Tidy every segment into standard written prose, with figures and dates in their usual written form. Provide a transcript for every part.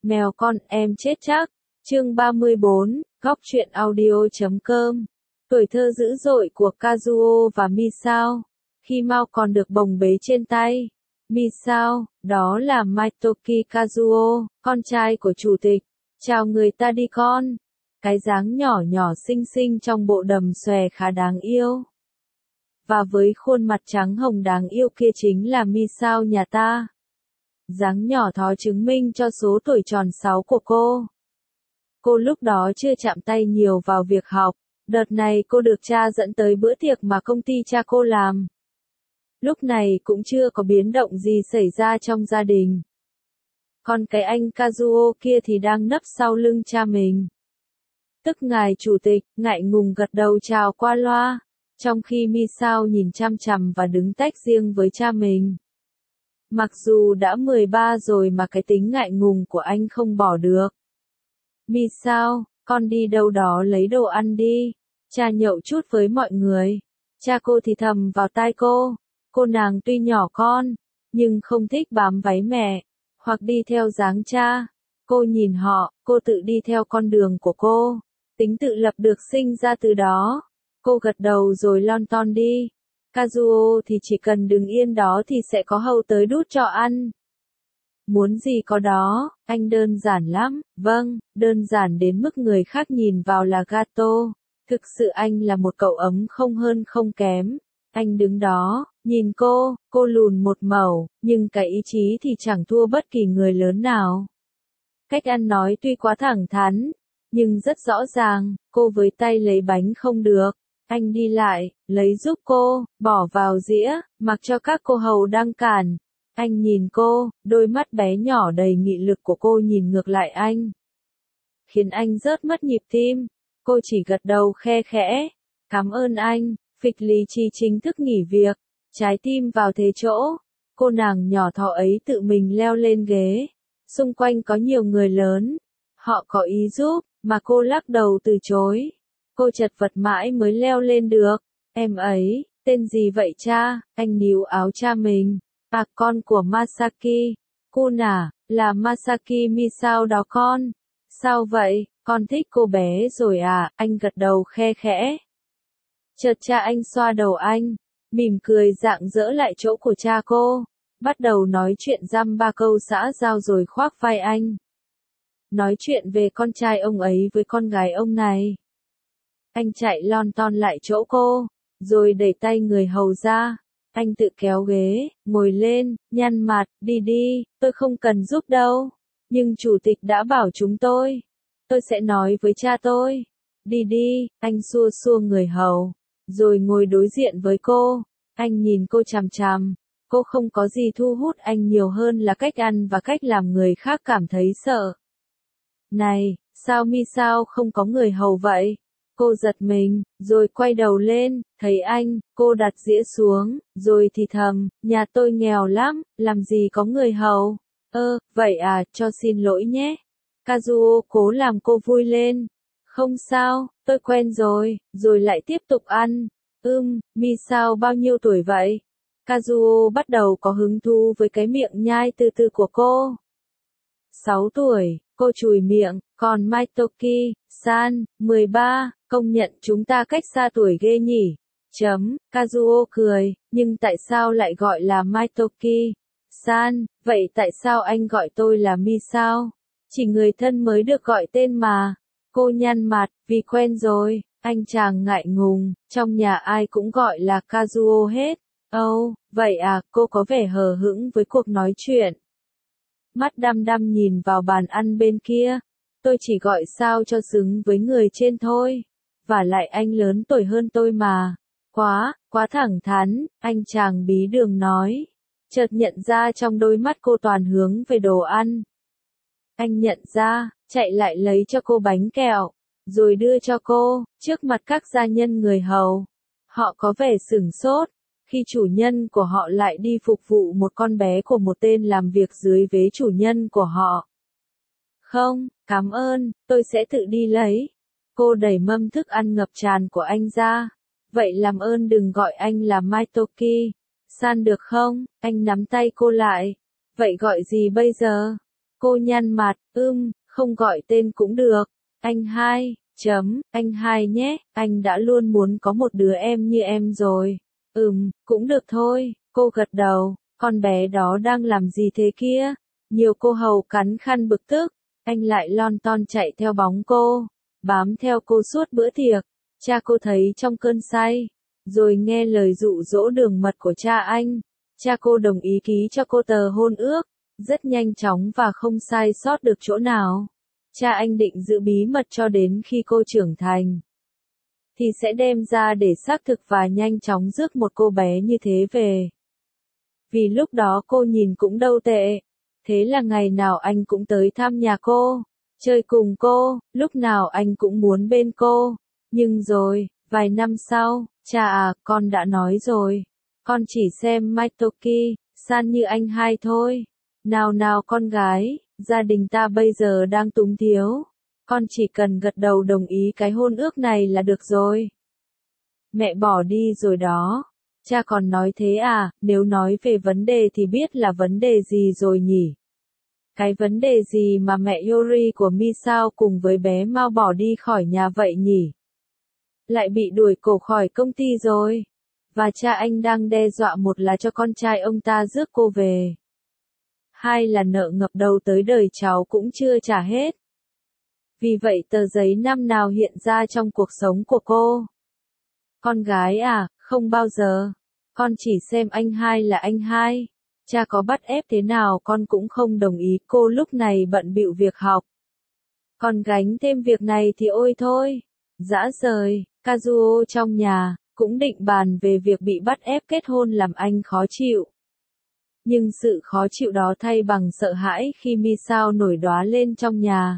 Mèo con em chết chắc. Chương 34, góc truyện audio.com. Tuổi thơ dữ dội của Kazuo và Misao. Khi Mao còn được bồng bế trên tay. Misao, đó là Maitoki Kazuo, con trai của chủ tịch. Chào người ta đi con. Cái dáng nhỏ nhỏ xinh xinh trong bộ đầm xòe khá đáng yêu. Và với khuôn mặt trắng hồng đáng yêu kia chính là Misao nhà ta. Dáng nhỏ thó chứng minh cho số tuổi tròn 6 của cô. Cô lúc đó chưa chạm tay nhiều vào việc học, đợt này cô được cha dẫn tới bữa tiệc mà công ty cha cô làm. Lúc này cũng chưa có biến động gì xảy ra trong gia đình. Còn cái anh Kazuo kia thì đang nấp sau lưng cha mình. Tức ngài chủ tịch, ngại ngùng gật đầu chào qua loa, trong khi Misao nhìn chằm chằm và đứng tách riêng với cha mình. Mặc dù đã 13 rồi mà cái tính ngại ngùng của anh không bỏ được. Misao, con đi đâu đó lấy đồ ăn đi. Cha nhậu chút với mọi người. Cha cô thì thầm vào tai cô. Cô nàng tuy nhỏ con, nhưng không thích bám váy mẹ, hoặc đi theo dáng cha. Cô nhìn họ, cô tự đi theo con đường của cô. Tính tự lập được sinh ra từ đó. Cô gật đầu rồi lon ton đi. Kazuo thì chỉ cần đứng yên đó thì sẽ có hầu tới đút cho ăn. Muốn gì có đó, anh đơn giản lắm, vâng, đơn giản đến mức người khác nhìn vào là gato. Thực sự anh là một cậu ấm không hơn không kém. Anh đứng đó, nhìn cô lùn một mẩu, nhưng cái ý chí thì chẳng thua bất kỳ người lớn nào. Cách ăn nói tuy quá thẳng thắn, nhưng rất rõ ràng, cô với tay lấy bánh không được. Anh đi lại, lấy giúp cô, bỏ vào dĩa, mặc cho các cô hầu đang cản. Anh nhìn cô, đôi mắt bé nhỏ đầy nghị lực của cô nhìn ngược lại anh. Khiến anh rớt mất nhịp tim. Cô chỉ gật đầu khe khẽ. Cảm ơn anh. Phịch lý trí chính thức nghỉ việc. Trái tim vào thế chỗ. Cô nàng nhỏ thó ấy tự mình leo lên ghế. Xung quanh có nhiều người lớn. Họ có ý giúp, mà cô lắc đầu từ chối. Cô chật vật mãi mới leo lên được. Em ấy, tên gì vậy cha? Anh níu áo cha mình. À, con của Masaki. Kuna, là Masaki Misao đó con. Sao vậy, con thích cô bé rồi à? Anh gật đầu khe khẽ. Chợt cha anh xoa đầu anh, mỉm cười rạng rỡ lại chỗ của cha cô. Bắt đầu nói chuyện dăm ba câu xã giao rồi khoác vai anh. Nói chuyện về con trai ông ấy với con gái ông này. Anh chạy lon ton lại chỗ cô, rồi đẩy tay người hầu ra. Anh tự kéo ghế, ngồi lên, nhăn mặt, đi đi, tôi không cần giúp đâu. Nhưng chủ tịch đã bảo chúng tôi sẽ nói với cha tôi. Đi đi, anh xua xua người hầu, rồi ngồi đối diện với cô. Anh nhìn cô chằm chằm, cô không có gì thu hút anh nhiều hơn là cách ăn và cách làm người khác cảm thấy sợ. Này, sao Misao không có người hầu vậy? Cô giật mình, rồi quay đầu lên, thấy anh, cô đặt dĩa xuống, rồi thì thầm, nhà tôi nghèo lắm, làm gì có người hầu. Vậy à, cho xin lỗi nhé. Kazuo cố làm cô vui lên. Không sao, tôi quen rồi lại tiếp tục ăn. Misao bao nhiêu tuổi vậy? Kazuo bắt đầu có hứng thú với cái miệng nhai từ từ của cô. 6 tuổi, cô chùi miệng, còn Maitoki-san, 13, công nhận chúng ta cách xa tuổi ghê nhỉ. Kazuo cười, nhưng tại sao lại gọi là Maitoki-san, vậy tại sao anh gọi tôi là Misao? Chỉ người thân mới được gọi tên mà. Cô nhăn mặt, vì quen rồi, anh chàng ngại ngùng, trong nhà ai cũng gọi là Kazuo hết. Vậy à, cô có vẻ hờ hững với cuộc nói chuyện. Mắt đăm đăm nhìn vào bàn ăn bên kia. Tôi chỉ gọi sao cho xứng với người trên thôi. Và lại anh lớn tuổi hơn tôi mà. Quá thẳng thắn, anh chàng bí đường nói. Chợt nhận ra trong đôi mắt cô toàn hướng về đồ ăn. Anh nhận ra, chạy lại lấy cho cô bánh kẹo, rồi đưa cho cô, trước mặt các gia nhân người hầu. Họ có vẻ sửng sốt, khi chủ nhân của họ lại đi phục vụ một con bé của một tên làm việc dưới vế chủ nhân của họ. Không, cảm ơn, tôi sẽ tự đi lấy. Cô đẩy mâm thức ăn ngập tràn của anh ra. Vậy làm ơn đừng gọi anh là Maitoki-san được không? Anh nắm tay cô lại. Vậy gọi gì bây giờ? Cô nhăn mặt, không gọi tên cũng được. Anh hai, anh hai nhé, anh đã luôn muốn có một đứa em như em rồi. Cũng được thôi, cô gật đầu, con bé đó đang làm gì thế kia? Nhiều cô hầu cắn khăn bực tức, anh lại lon ton chạy theo bóng cô, bám theo cô suốt bữa tiệc. Cha cô thấy trong cơn say, rồi nghe lời dụ dỗ đường mật của cha anh. Cha cô đồng ý ký cho cô tờ hôn ước, rất nhanh chóng và không sai sót được chỗ nào. Cha anh định giữ bí mật cho đến khi cô trưởng thành, thì sẽ đem ra để xác thực và nhanh chóng rước một cô bé như thế về. Vì lúc đó cô nhìn cũng đâu tệ. Thế là ngày nào anh cũng tới thăm nhà cô, chơi cùng cô, lúc nào anh cũng muốn bên cô. Nhưng rồi, vài năm sau, cha à, con đã nói rồi. Con chỉ xem Maitoki, san như anh hai thôi. Nào nào con gái, gia đình ta bây giờ đang túng thiếu. Con chỉ cần gật đầu đồng ý cái hôn ước này là được rồi. Mẹ bỏ đi rồi đó. Cha còn nói thế à, nếu nói về vấn đề thì biết là vấn đề gì rồi nhỉ? Cái vấn đề gì mà mẹ Yori của Misao cùng với bé Mao bỏ đi khỏi nhà vậy nhỉ? Lại bị đuổi cổ khỏi công ty rồi. Và cha anh đang đe dọa một là cho con trai ông ta rước cô về. Hai là nợ ngập đầu tới đời cháu cũng chưa trả hết. Vì vậy tờ giấy năm nào hiện ra trong cuộc sống của cô? Con gái à, không bao giờ. Con chỉ xem anh hai là anh hai. Cha có bắt ép thế nào con cũng không đồng ý. Cô lúc này bận bịu việc học. Còn gánh thêm việc này thì ôi thôi. Dã rời, Kazuo trong nhà, cũng định bàn về việc bị bắt ép kết hôn làm anh khó chịu. Nhưng sự khó chịu đó thay bằng sợ hãi khi Misao nổi đoá lên trong nhà.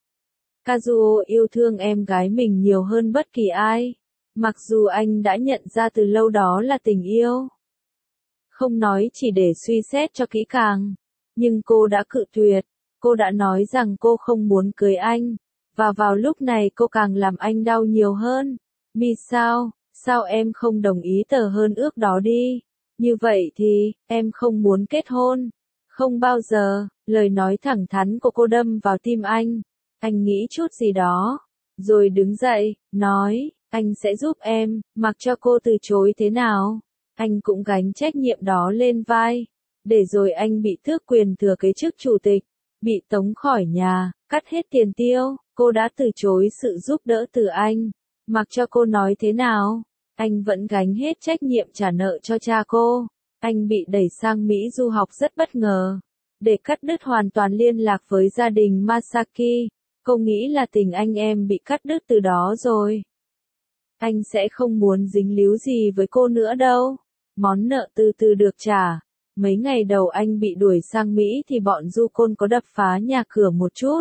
Kazuo yêu thương em gái mình nhiều hơn bất kỳ ai. Mặc dù anh đã nhận ra từ lâu đó là tình yêu. Không nói chỉ để suy xét cho kỹ càng. Nhưng cô đã cự tuyệt. Cô đã nói rằng cô không muốn cưới anh. Và vào lúc này cô càng làm anh đau nhiều hơn. Misao, sao em không đồng ý tờ hôn ước đó đi? Như vậy thì, em không muốn kết hôn. Không bao giờ, lời nói thẳng thắn của cô đâm vào tim anh. Anh nghĩ chút gì đó. Rồi đứng dậy, nói, anh sẽ giúp em, mặc cho cô từ chối thế nào. Anh cũng gánh trách nhiệm đó lên vai. Để rồi anh bị tước quyền thừa kế chức chủ tịch. Bị tống khỏi nhà, cắt hết tiền tiêu. Cô đã từ chối sự giúp đỡ từ anh. Mặc cho cô nói thế nào, anh vẫn gánh hết trách nhiệm trả nợ cho cha cô. Anh bị đẩy sang Mỹ du học rất bất ngờ. Để cắt đứt hoàn toàn liên lạc với gia đình Masaki, cô nghĩ là tình anh em bị cắt đứt từ đó rồi. Anh sẽ không muốn dính líu gì với cô nữa đâu. Món nợ từ từ được trả. Mấy ngày đầu anh bị đuổi sang Mỹ thì bọn du côn có đập phá nhà cửa một chút.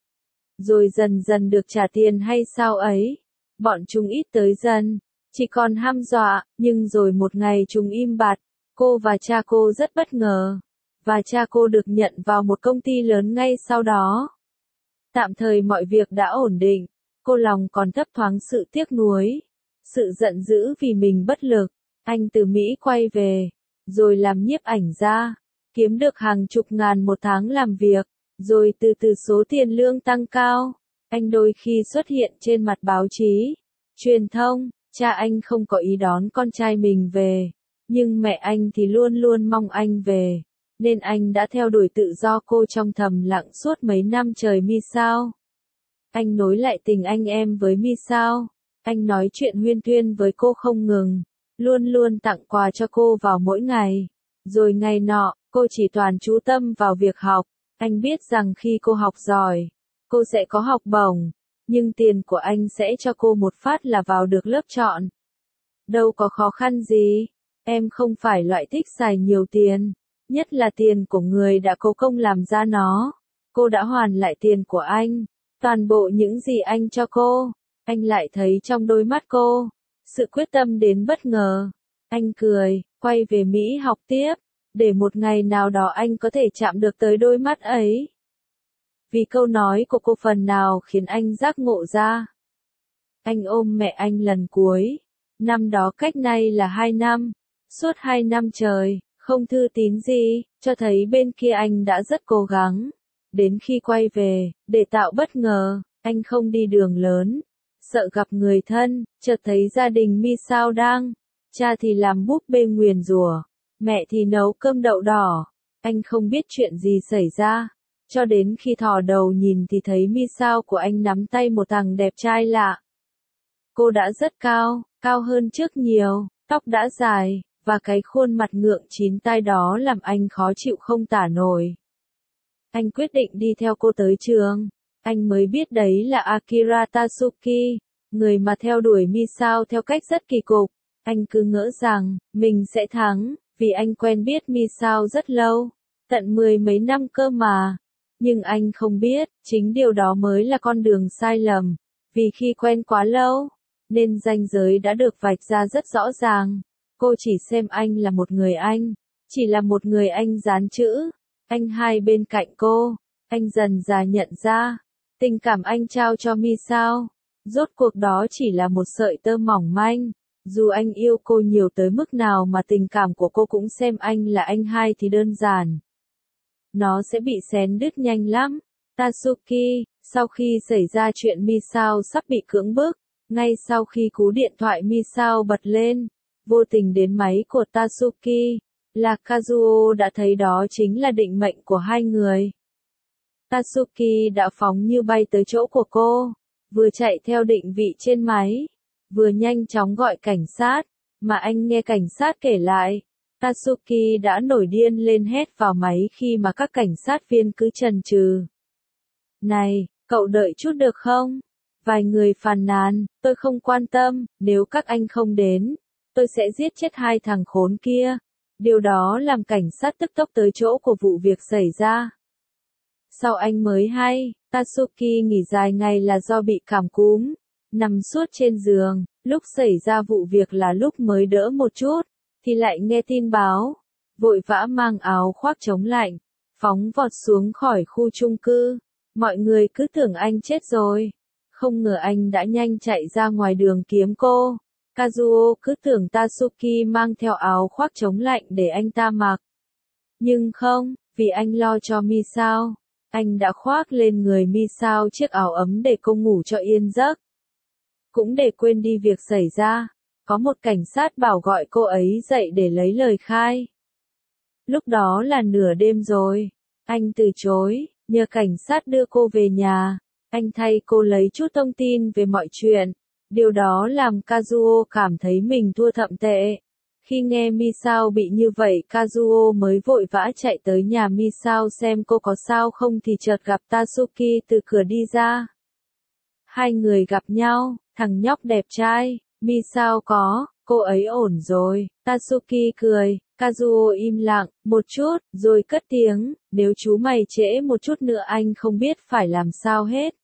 Rồi dần dần được trả tiền hay sao ấy. Bọn chúng ít tới dần. Chỉ còn hăm dọa, nhưng rồi một ngày chúng im bặt. Cô và cha cô rất bất ngờ. Và cha cô được nhận vào một công ty lớn ngay sau đó. Tạm thời mọi việc đã ổn định. Cô lòng còn thấp thoáng sự tiếc nuối. Sự giận dữ vì mình bất lực. Anh từ Mỹ quay về. Rồi làm nhiếp ảnh gia. Kiếm được hàng chục ngàn một tháng làm việc. Rồi từ từ số tiền lương tăng cao. Anh đôi khi xuất hiện trên mặt báo chí, truyền thông. Cha anh không có ý đón con trai mình về. Nhưng mẹ anh thì luôn luôn mong anh về. Nên anh đã theo đuổi tự do cô trong thầm lặng suốt mấy năm trời Misao. Anh nối lại tình anh em với Misao. Anh nói chuyện huyên thuyên với cô không ngừng. Luôn luôn tặng quà cho cô vào mỗi ngày. Rồi ngày nọ, cô chỉ toàn chú tâm vào việc học. Anh biết rằng khi cô học giỏi, cô sẽ có học bổng. Nhưng tiền của anh sẽ cho cô một phát là vào được lớp chọn. Đâu có khó khăn gì. Em không phải loại thích xài nhiều tiền. Nhất là tiền của người đã cố công làm ra nó. Cô đã hoàn lại tiền của anh. Toàn bộ những gì anh cho cô. Anh lại thấy trong đôi mắt cô. Sự quyết tâm đến bất ngờ. Anh cười, quay về Mỹ học tiếp. Để một ngày nào đó anh có thể chạm được tới đôi mắt ấy. Vì câu nói của cô phần nào khiến anh giác ngộ ra. Anh ôm mẹ anh lần cuối. Năm đó cách nay là 2 năm. Suốt 2 năm trời, không thư tín gì, cho thấy bên kia anh đã rất cố gắng. Đến khi quay về, để tạo bất ngờ, anh không đi đường lớn. Sợ gặp người thân, chợt thấy gia đình Misao đang. Cha thì làm búp bê nguyền rủa, mẹ thì nấu cơm đậu đỏ. Anh không biết chuyện gì xảy ra. Cho đến khi thò đầu nhìn thì thấy Misao của anh nắm tay một thằng đẹp trai lạ. Cô đã rất cao, cao hơn trước nhiều, tóc đã dài, và cái khuôn mặt ngượng chín tai đó làm anh khó chịu không tả nổi. Anh quyết định đi theo cô tới trường. Anh mới biết đấy là Akira Tatsuki, người mà theo đuổi Misao theo cách rất kỳ cục. Anh cứ ngỡ rằng mình sẽ thắng, vì anh quen biết Misao rất lâu, tận 10 mấy năm cơ mà. Nhưng anh không biết, chính điều đó mới là con đường sai lầm, vì khi quen quá lâu, nên ranh giới đã được vạch ra rất rõ ràng. Cô chỉ xem anh là một người anh, chỉ là một người anh dán chữ. Anh hai bên cạnh cô, anh dần dà nhận ra, tình cảm anh trao cho Misao, rốt cuộc đó chỉ là một sợi tơ mỏng manh. Dù anh yêu cô nhiều tới mức nào mà tình cảm của cô cũng xem anh là anh hai thì đơn giản, nó sẽ bị xén đứt nhanh lắm. Tatsuki, sau khi xảy ra chuyện Misao sắp bị cưỡng bức, ngay sau khi cú điện thoại Misao bật lên, vô tình đến máy của Tatsuki, là Kazuo đã thấy đó chính là định mệnh của hai người. Tatsuki đã phóng như bay tới chỗ của cô, vừa chạy theo định vị trên máy, vừa nhanh chóng gọi cảnh sát, mà anh nghe cảnh sát kể lại. Tatsuki đã nổi điên lên hét vào máy khi mà các cảnh sát viên cứ chần chừ. Này, cậu đợi chút được không? Vài người phàn nàn, tôi không quan tâm, nếu các anh không đến, tôi sẽ giết chết hai thằng khốn kia. Điều đó làm cảnh sát tức tốc tới chỗ của vụ việc xảy ra. Sau anh mới hay, Tatsuki nghỉ dài ngày là do bị cảm cúm, nằm suốt trên giường, lúc xảy ra vụ việc là lúc mới đỡ một chút, thì lại nghe tin báo, vội vã mang áo khoác chống lạnh, phóng vọt xuống khỏi khu chung cư. Mọi người cứ tưởng anh chết rồi, không ngờ anh đã nhanh chạy ra ngoài đường kiếm cô. Kazuo cứ tưởng Tatsuki mang theo áo khoác chống lạnh để anh ta mặc. Nhưng không, vì anh lo cho Misao, anh đã khoác lên người Misao chiếc áo ấm để cô ngủ cho yên giấc. Cũng để quên đi việc xảy ra, có một cảnh sát bảo gọi cô ấy dậy để lấy lời khai. Lúc đó là nửa đêm rồi, anh từ chối, nhờ cảnh sát đưa cô về nhà, anh thay cô lấy chút thông tin về mọi chuyện. Điều đó làm Kazuo cảm thấy mình thua thậm tệ. Khi nghe Misao bị như vậy, Kazuo mới vội vã chạy tới nhà Misao xem cô có sao không thì chợt gặp Tatsuki từ cửa đi ra. Hai người gặp nhau, thằng nhóc đẹp trai, Misao có, cô ấy ổn rồi. Tatsuki cười, Kazuo im lặng, một chút, rồi cất tiếng, nếu chú mày trễ một chút nữa anh không biết phải làm sao hết.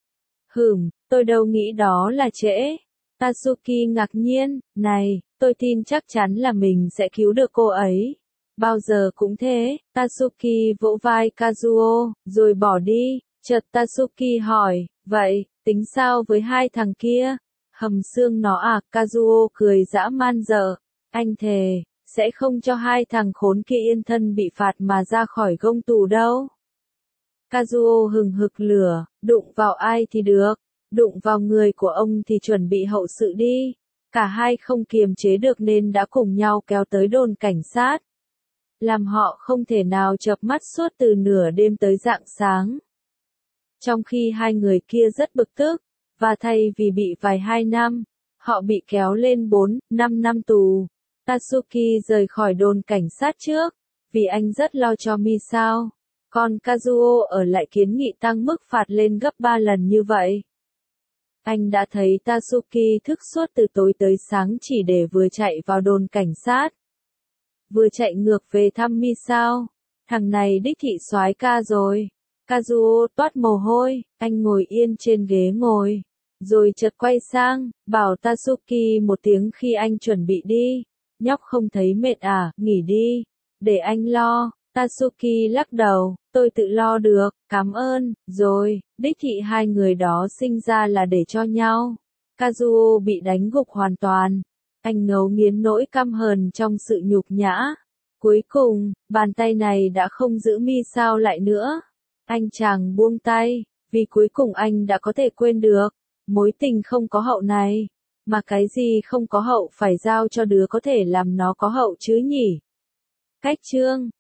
Tôi đâu nghĩ đó là trễ. Tatsuki ngạc nhiên, này, tôi tin chắc chắn là mình sẽ cứu được cô ấy. Bao giờ cũng thế, Tatsuki vỗ vai Kazuo, rồi bỏ đi. Chợt Tatsuki hỏi, vậy, tính sao với hai thằng kia? Hầm xương nó à? Kazuo cười dã man dở. Anh thề, sẽ không cho hai thằng khốn kia yên thân bị phạt mà ra khỏi gông tù đâu. Kazuo hừng hực lửa, đụng vào ai thì được, đụng vào người của ông thì chuẩn bị hậu sự đi. Cả hai không kiềm chế được nên đã cùng nhau kéo tới đồn cảnh sát. Làm họ không thể nào chợp mắt suốt từ nửa đêm tới rạng sáng. Trong khi hai người kia rất bực tức, và thay vì bị vài 2 năm, họ bị kéo lên 4, 5 năm tù. Tatsuki rời khỏi đồn cảnh sát trước, vì anh rất lo cho Misao. Còn Kazuo ở lại kiến nghị tăng mức phạt lên gấp 3 lần như vậy. Anh đã thấy Tatsuki thức suốt từ tối tới sáng chỉ để vừa chạy vào đồn cảnh sát, vừa chạy ngược về thăm Misao. Thằng này đích thị soái ca rồi. Kazuo toát mồ hôi, anh ngồi yên trên ghế ngồi, rồi chợt quay sang, bảo Tatsuki một tiếng khi anh chuẩn bị đi. Nhóc không thấy mệt à, nghỉ đi, để anh lo. Tatsuki lắc đầu, tôi tự lo được, cảm ơn, rồi, đích thị hai người đó sinh ra là để cho nhau. Kazuo bị đánh gục hoàn toàn. Anh ngấu nghiến nỗi căm hờn trong sự nhục nhã. Cuối cùng, bàn tay này đã không giữ Misao lại nữa. Anh chàng buông tay, vì cuối cùng anh đã có thể quên được mối tình không có hậu này. Mà cái gì không có hậu phải giao cho đứa có thể làm nó có hậu chứ nhỉ? Cách chương